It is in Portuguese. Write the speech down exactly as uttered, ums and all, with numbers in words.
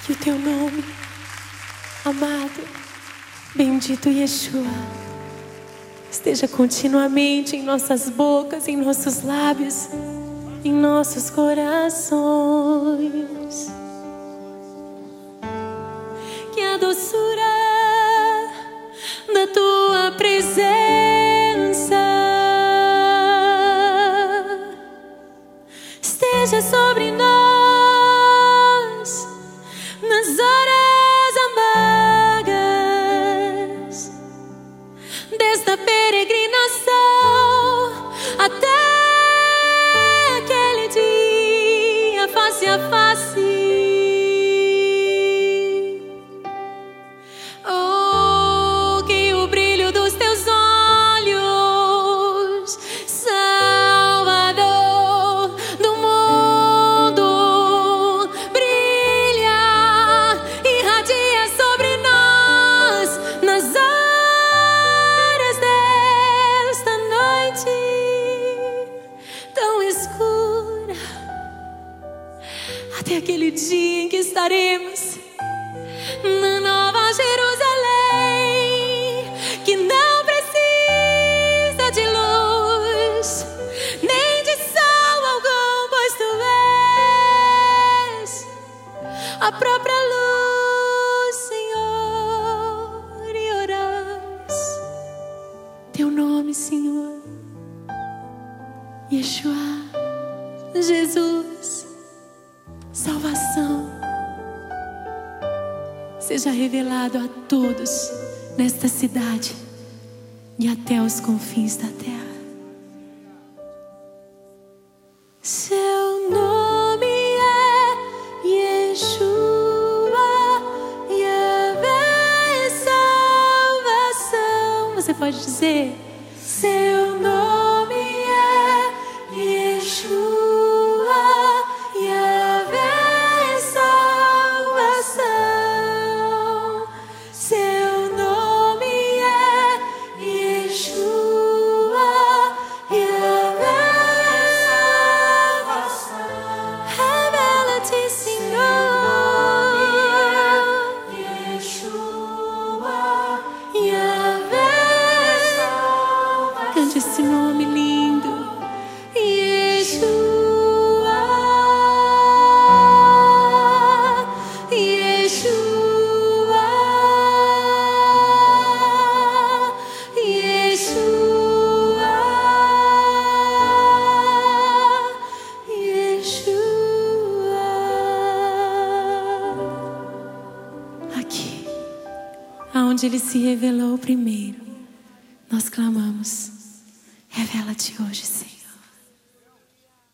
Que o teu nome, amado, bendito Yeshua, esteja continuamente em nossas bocas, em nossos lábios, em nossos corações. Que a doçura da tua presença esteja sobre nós nas horas amargas desta peregrinação até aquele dia face a face. Oh, que o brilho dos teus olhos, Salvador do mundo, brilha, irradia sobre nós nas horas desta noite tão escura, até aquele dia em que estaremos na Nova Jerusalém, que não precisa de luz nem de sol algum, pois tu és a própria luz, Senhor, e oramos teu nome, Senhor, Yeshua, Jesus, salvação seja revelado a todos nesta cidade e até os confins da terra. Seu nome é Yeshua, Yahvé, salvação. Você pode dizer: seu nome é Yeshua, Yahvé, salvação. Seu nome é Yeshua, Yahvé, salvação. Revela-te, Senhor. Yeshua, Yahvé, salvação. Cante esse nome lindo. Yeshua, Yeshua, Yeshua, Yeshua. Aqui, aonde ele se revelou primeiro, nós clamamos: revela-te hoje, Senhor.